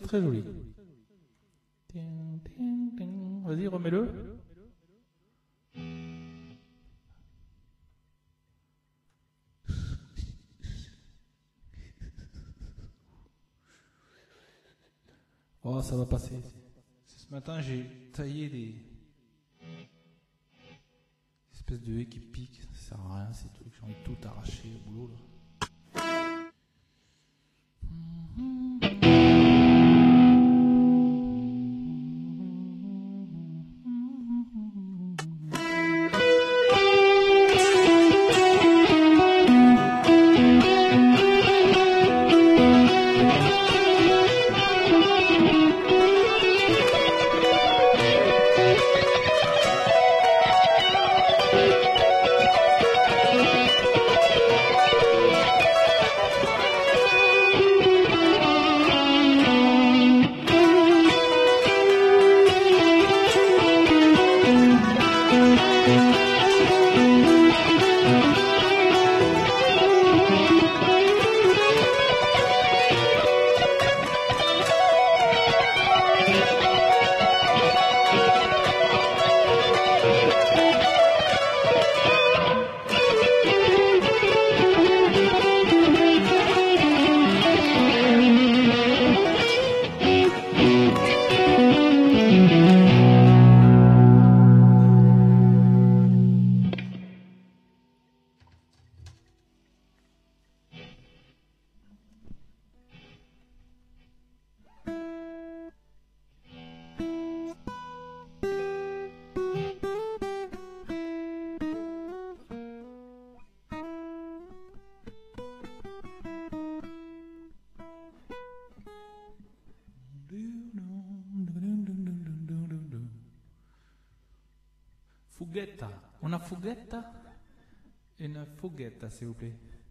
très joli. Vas-y, remets-le. Oh, ça va passer. Ce matin, j'ai taillé des espèces de haies qui piquent. Ça sert à rien, ces trucs. J'ai envie de tout arracher au boulot, là. Fughetta. Una fughetta e una fughetta, s'il vous plaît.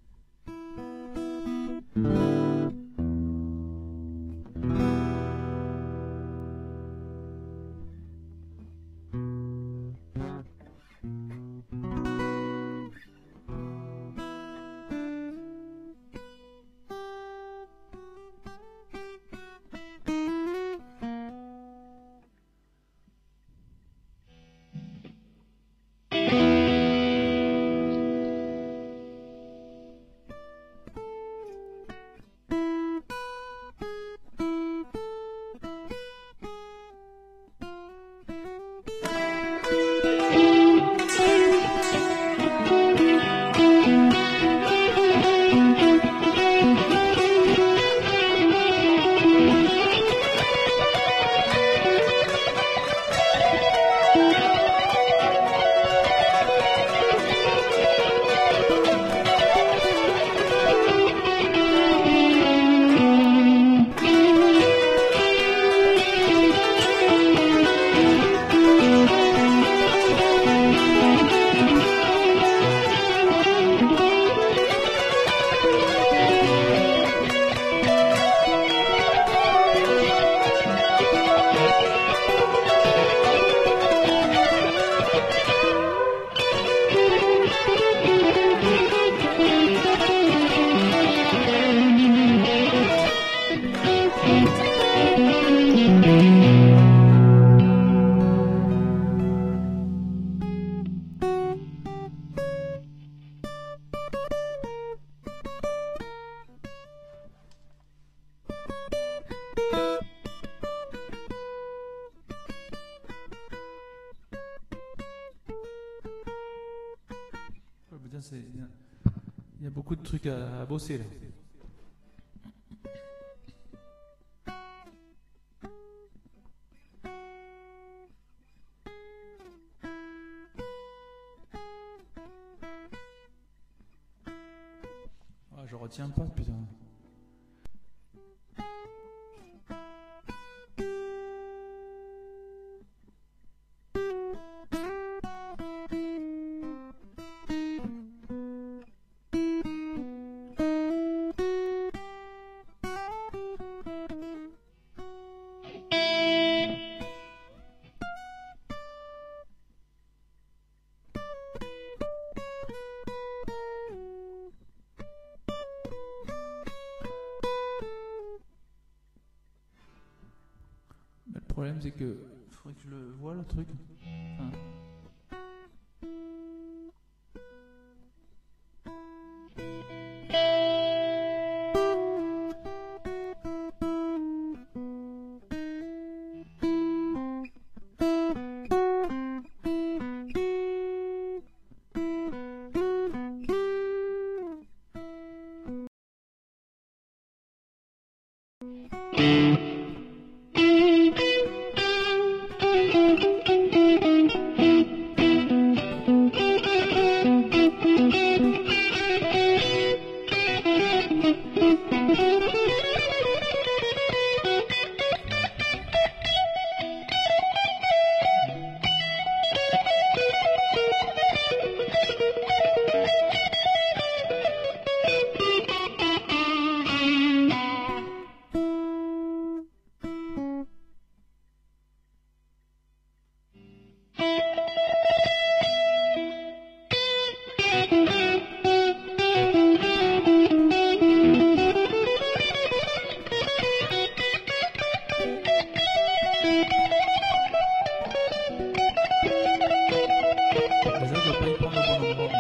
Il y a beaucoup de trucs à bosser là. Ah, je retiens pas, putain. problème, c'est que faudrait que je le voie le truc. Enfin, déjà, je dois pas y prendre au bon endroit.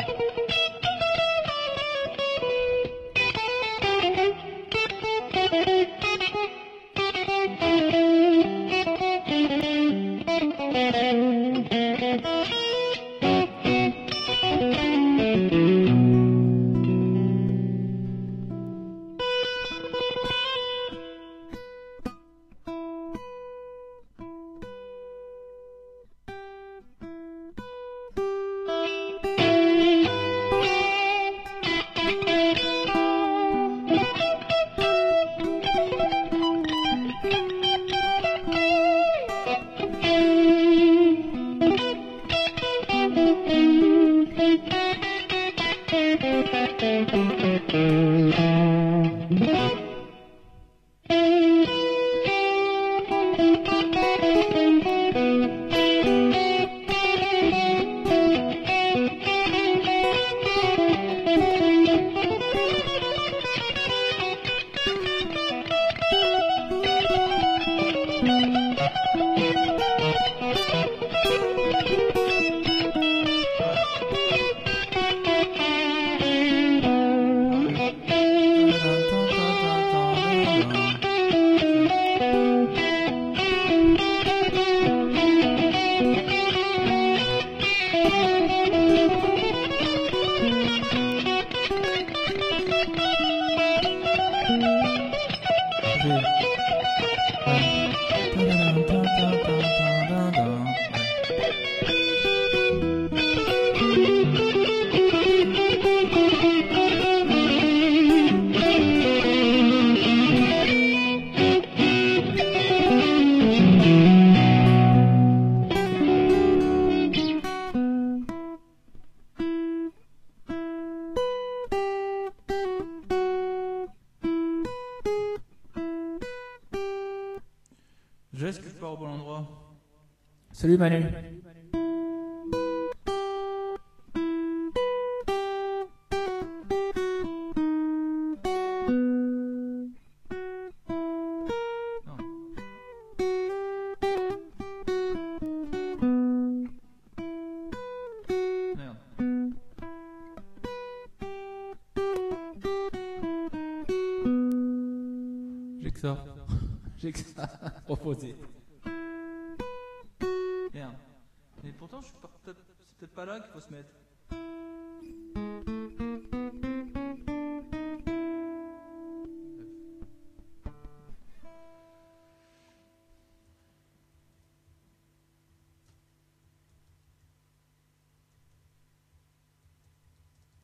Est-ce que je pars au bon endroit? Salut Manu. Non. Merde. J'ai que ça. J'ai que ça à proposer. Merde. Mais pourtant, c'est peut-être pas là qu'il faut se mettre.